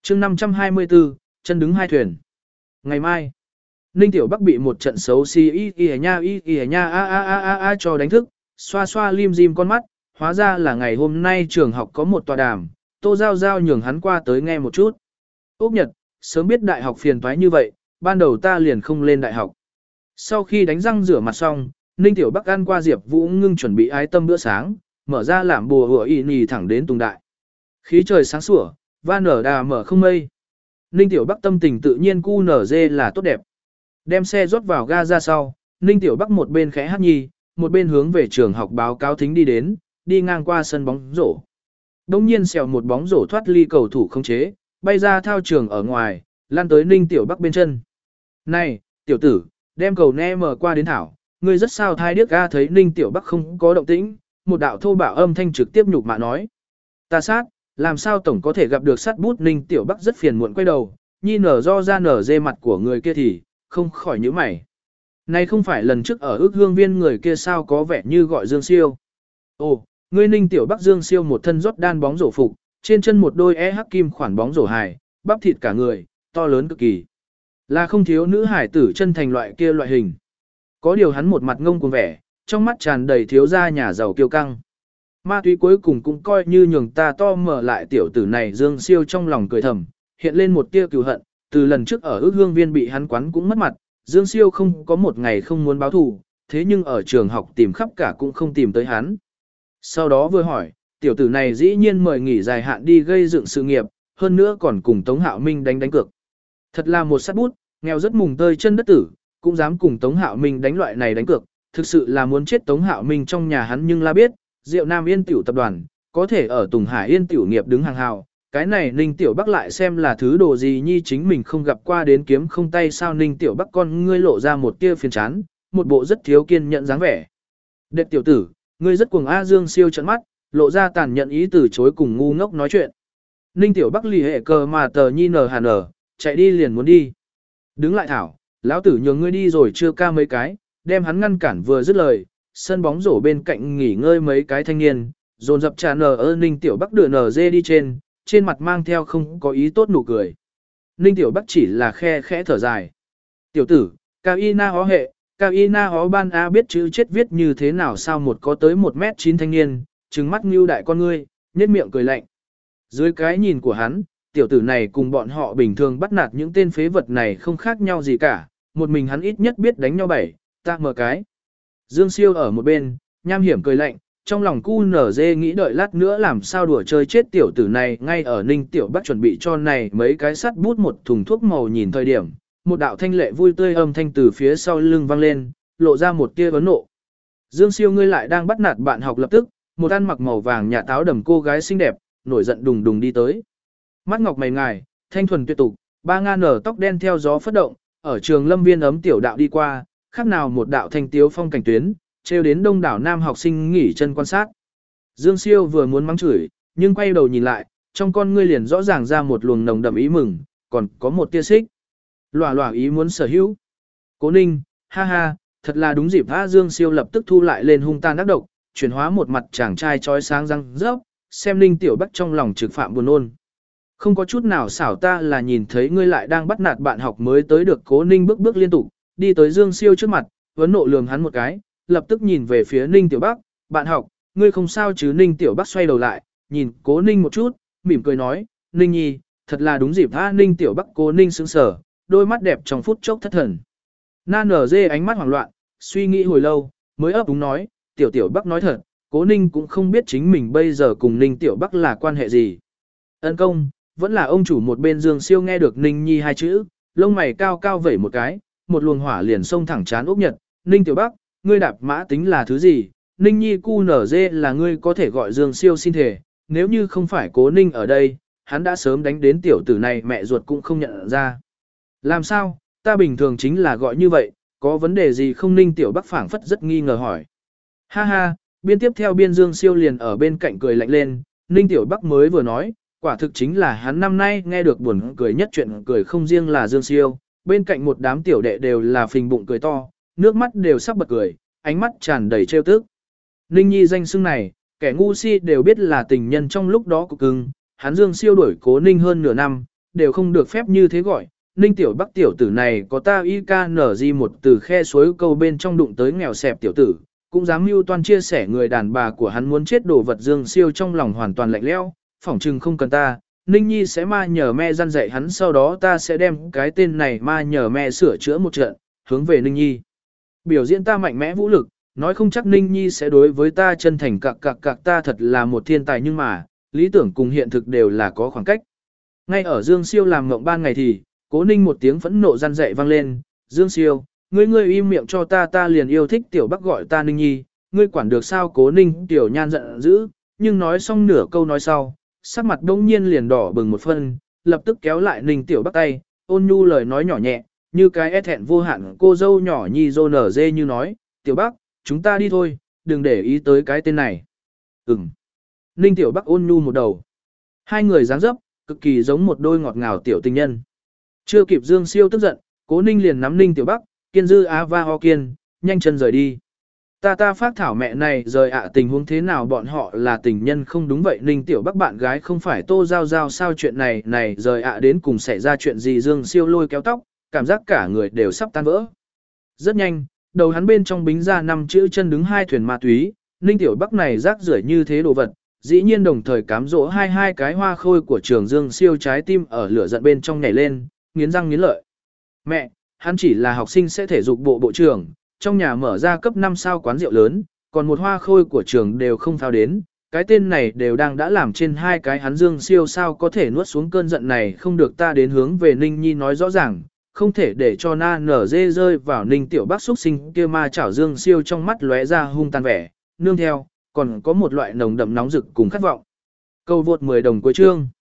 chương 524, chân đứng hai thuyền. Ngày mai, Ninh Tiểu Bắc bị một trận xấu xí y nha a cho đánh thức, xoa xoa lim dim con mắt, hóa ra là ngày hôm nay trường học có một tọa đàm, Tô Giao Giao nhường hắn qua tới nghe một chút. Úc Nhật, sớm biết đại học phiền toái như vậy, ban đầu ta liền không lên đại học. Sau khi đánh răng rửa mặt xong, Ninh Tiểu Bắc ăn qua Diệp Vũ Ngưng chuẩn bị ái tâm bữa sáng, mở ra làm bùa hủa y nì thẳng đến Tùng Đại. Khí trời sáng sủa, và nở đà mở không mây. Ninh Tiểu Bắc tâm tình tự nhiên cu nở dê là tốt đẹp. Đem xe rót vào ga ra sau, Ninh Tiểu Bắc một bên khẽ hát nhi, một bên hướng về trường học báo cáo thính đi đến, đi ngang qua sân bóng rổ. Đông nhiên xèo một bóng rổ thoát ly cầu thủ không chế, bay ra thao trường ở ngoài, lan tới Ninh Tiểu Bắc bên chân. Này, tiểu tử, đem cầu ne mở qua đến thảo, ngươi rất sao thai điếc ga thấy Ninh Tiểu Bắc không có động tĩnh, một đạo thô bạo âm thanh trực tiếp nhục mạ nói. Ta sát, làm sao tổng có thể gặp được sát bút Ninh Tiểu Bắc rất phiền muộn quay đầu, nhi nở do ra nở dê mặt của người kia thì, không khỏi nhíu mày. Này không phải lần trước ở ước hương viên người kia sao có vẻ như gọi Dương Siêu. Ồ, ngươi Ninh Tiểu Bắc Dương Siêu một thân rót đan bóng rổ phục, trên chân một đôi hắc kim khoản bóng rổ hài, bắp thịt cả người, to lớn cực kỳ. Là không thiếu nữ hải tử chân thành loại kia loại hình. Có điều hắn một mặt ngông cuồng vẻ, trong mắt tràn đầy thiếu gia nhà giàu kiêu căng. Ma túy cuối cùng cũng coi như nhường ta to mở lại tiểu tử này Dương Siêu trong lòng cười thầm, hiện lên một tia cừu hận, từ lần trước ở ước hương viên bị hắn quán cũng mất mặt, Dương Siêu không có một ngày không muốn báo thù, thế nhưng ở trường học tìm khắp cả cũng không tìm tới hắn. Sau đó vừa hỏi, tiểu tử này dĩ nhiên mời nghỉ dài hạn đi gây dựng sự nghiệp, hơn nữa còn cùng Tống Hạo Minh đánh cược. Thật là một sát bút, nghèo rất mùng tơi chân đất tử, cũng dám cùng Tống Hạo Minh đánh loại này đánh cược, thực sự là muốn chết Tống Hạo Minh trong nhà hắn nhưng la biết, Diệu Nam Yên Tiểu tập đoàn, có thể ở Tùng Hải Yên Tiểu nghiệp đứng hàng hào, cái này Ninh Tiểu Bắc lại xem là thứ đồ gì nhi chính mình không gặp qua đến kiếm không tay sao Ninh Tiểu Bắc con ngươi lộ ra một tia phiền chán, một bộ rất thiếu kiên nhẫn dáng vẻ. Đệ tiểu tử, ngươi rất cuồng A Dương Siêu trợn mắt, lộ ra tàn nhẫn ý từ chối cùng ngu ngốc nói chuyện. Ninh Tiểu Bắc lì hệ cờ mà tờ nhi nở hàn ở, chạy đi liền muốn đi. Đứng lại thảo, lão tử nhường ngươi đi rồi chưa ca mấy cái, đem hắn ngăn cản vừa dứt lời, sân bóng rổ bên cạnh nghỉ ngơi mấy cái thanh niên, dồn dập trà nở ơ Ninh Tiểu Bắc đưa nở dê đi trên mặt mang theo không có ý tốt nụ cười. Ninh Tiểu Bắc chỉ là khe khẽ thở dài. Tiểu tử, cao y na hó hệ, cao y na hó ban A biết chữ chết viết như thế nào sao một có tới 1m9 thanh niên, trừng mắt ngưu đại con ngươi, nhếch miệng cười lạnh. Dưới cái nhìn của hắn, tiểu tử này cùng bọn họ bình thường bắt nạt những tên phế vật này không khác nhau gì cả, một mình hắn ít nhất biết đánh nhau bảy, ta mở cái. Dương Siêu ở một bên, nham hiểm cười lạnh, trong lòng cu nở dê nghĩ đợi lát nữa làm sao đùa chơi chết tiểu tử này ngay ở Ninh Tiểu Bắc chuẩn bị cho này mấy cái sắt bút một thùng thuốc màu nhìn thời điểm, một đạo thanh lệ vui tươi âm thanh từ phía sau lưng vang lên, lộ ra một tia vấn nộ. Dương Siêu ngươi lại đang bắt nạt bạn học lập tức, một ăn mặc màu vàng nhà táo đầm cô gái xinh đẹp, nổi giận đùng đùng đi tới. Mắt ngọc mày ngài, thanh thuần tuyệt tục, ba nga nở tóc đen theo gió phất động, ở trường lâm viên ấm tiểu đạo đi qua, khác nào một đạo thanh tiếu phong cảnh tuyến, trêu đến đông đảo nam học sinh nghỉ chân quan sát. Dương Siêu vừa muốn mắng chửi, nhưng quay đầu nhìn lại, trong con ngươi liền rõ ràng ra một luồng nồng đậm ý mừng, còn có một tia xích. Lòa lòa ý muốn sở hữu. Cố Ninh, ha ha, thật là đúng dịp ha. Dương Siêu lập tức thu lại lên hung tàn ác độc, chuyển hóa một mặt chàng trai trói sáng răng rớp, xem Ninh Tiểu Bắc trong lòng trực phạm buồn ôn. Không có chút nào xảo ta là nhìn thấy ngươi lại đang bắt nạt bạn học mới tới được. Cố Ninh bước bước liên tục, đi tới Dương Siêu trước mặt, vấn nộ lườm hắn một cái, lập tức nhìn về phía Ninh Tiểu Bắc, bạn học, ngươi không sao chứ? Ninh Tiểu Bắc xoay đầu lại, nhìn Cố Ninh một chút, mỉm cười nói, Ninh nhi, thật là đúng dịp ha. Ninh Tiểu Bắc Cố Ninh sững sờ, đôi mắt đẹp trong phút chốc thất thần. Na nở dê ánh mắt hoảng loạn, suy nghĩ hồi lâu, mới ấp úng nói, Tiểu Bắc nói thật, Cố Ninh cũng không biết chính mình bây giờ cùng Ninh Tiểu Bắc là quan hệ gì. Ân công, vẫn là ông chủ. Một bên Dương Siêu nghe được Ninh nhi hai chữ, lông mày cao cao vẩy một cái, một luồng hỏa liền xông thẳng chán Úc Nhật. Ninh Tiểu Bắc, ngươi đạp mã tính là thứ gì? Ninh nhi cu nở dê là ngươi có thể gọi Dương Siêu xin thể, nếu như không phải Cố Ninh ở đây, hắn đã sớm đánh đến tiểu tử này mẹ ruột cũng không nhận ra. Làm sao, ta bình thường chính là gọi như vậy, có vấn đề gì không? Ninh Tiểu Bắc phảng phất rất nghi ngờ hỏi. Ha ha, biên tiếp theo biên Dương Siêu liền ở bên cạnh cười lạnh lên, Ninh Tiểu Bắc mới vừa nói, quả thực chính là hắn năm nay nghe được buồn cười nhất chuyện cười không riêng là Dương Siêu, bên cạnh một đám tiểu đệ đều là phình bụng cười to, nước mắt đều sắp bật cười, ánh mắt tràn đầy trêu tức. Ninh nhi danh xưng này, kẻ ngu si đều biết là tình nhân trong lúc đó của cưng, hắn Dương Siêu đuổi Cố Ninh hơn nửa năm, đều không được phép như thế gọi. Ninh tiểu Bắc tiểu tử này có ta IKNG một từ khe suối câu bên trong đụng tới nghèo xẹp tiểu tử, cũng dám mưu toan chia sẻ người đàn bà của hắn muốn chết đồ vật Dương Siêu trong lòng hoàn toàn lạnh lẽo, phỏng chừng không cần ta, Ninh Nhi sẽ ma nhờ me răn dạy hắn, sau đó ta sẽ đem cái tên này ma nhờ me sửa chữa một trận, hướng về Ninh Nhi. Biểu diễn ta mạnh mẽ vũ lực, nói không chắc Ninh Nhi sẽ đối với ta chân thành cặc ta thật là một thiên tài nhưng mà, lý tưởng cùng hiện thực đều là có khoảng cách. Ngay ở Dương Siêu làm ngộng ban ngày thì, Cố Ninh một tiếng phẫn nộ răn dạy vang lên, Dương Siêu, ngươi im miệng cho ta liền yêu thích tiểu Bắc gọi ta Ninh Nhi, ngươi quản được sao? Cố Ninh tiểu nhan giận dữ, nhưng nói xong nửa câu nói sau, sắc mặt đông nhiên liền đỏ bừng một phân, lập tức kéo lại Ninh tiểu Bắc tay, ôn nhu lời nói nhỏ nhẹ, như cái e thẹn vô hạn cô dâu nhỏ Nhi dô nở dê như nói, tiểu Bắc, chúng ta đi thôi, đừng để ý tới cái tên này. Ninh tiểu Bắc ôn nhu một đầu. Hai người dáng dấp, cực kỳ giống một đôi ngọt ngào tiểu tình nhân. Chưa kịp Dương Siêu tức giận, Cố Ninh liền nắm Ninh tiểu Bắc, kiên dư á va ho kiên, nhanh chân rời đi. Ta phát thảo mẹ này rời tình huống thế nào, bọn họ là tình nhân không? Đúng vậy, Ninh tiểu Bắc bạn gái không phải Tô Giao Giao sao? Chuyện này rời đến cùng xảy ra chuyện gì? Dương Siêu lôi kéo tóc, cảm giác cả người đều sắp tan vỡ. Rất nhanh, đầu hắn bên trong bính ra 5 chữ chân đứng 2 thuyền ma túy, Ninh tiểu Bắc này rác rưởi như thế đồ vật, dĩ nhiên đồng thời cám dỗ hai cái hoa khôi của trường. Dương Siêu trái tim ở lửa giận bên trong nhảy lên, nghiến răng nghiến lợi. Mẹ, hắn chỉ là học sinh sẽ thể dục bộ trưởng, trong nhà mở ra cấp 5 sao quán rượu lớn, còn một hoa khôi của trường đều không thao đến, cái tên này đều đã làm trên 2 cái hắn. Dương Siêu sao có thể nuốt xuống cơn giận này? Không được, ta đến hướng về Ninh Nhi nói rõ ràng, không thể để cho na nở dê rơi vào Ninh tiểu Bắc xuất sinh kia ma chảo. Dương Siêu trong mắt lóe ra hung tàn vẻ, nương theo, còn có một loại nồng đậm nóng rực cùng khát vọng. Câu vượt 10 đồng cuối chương.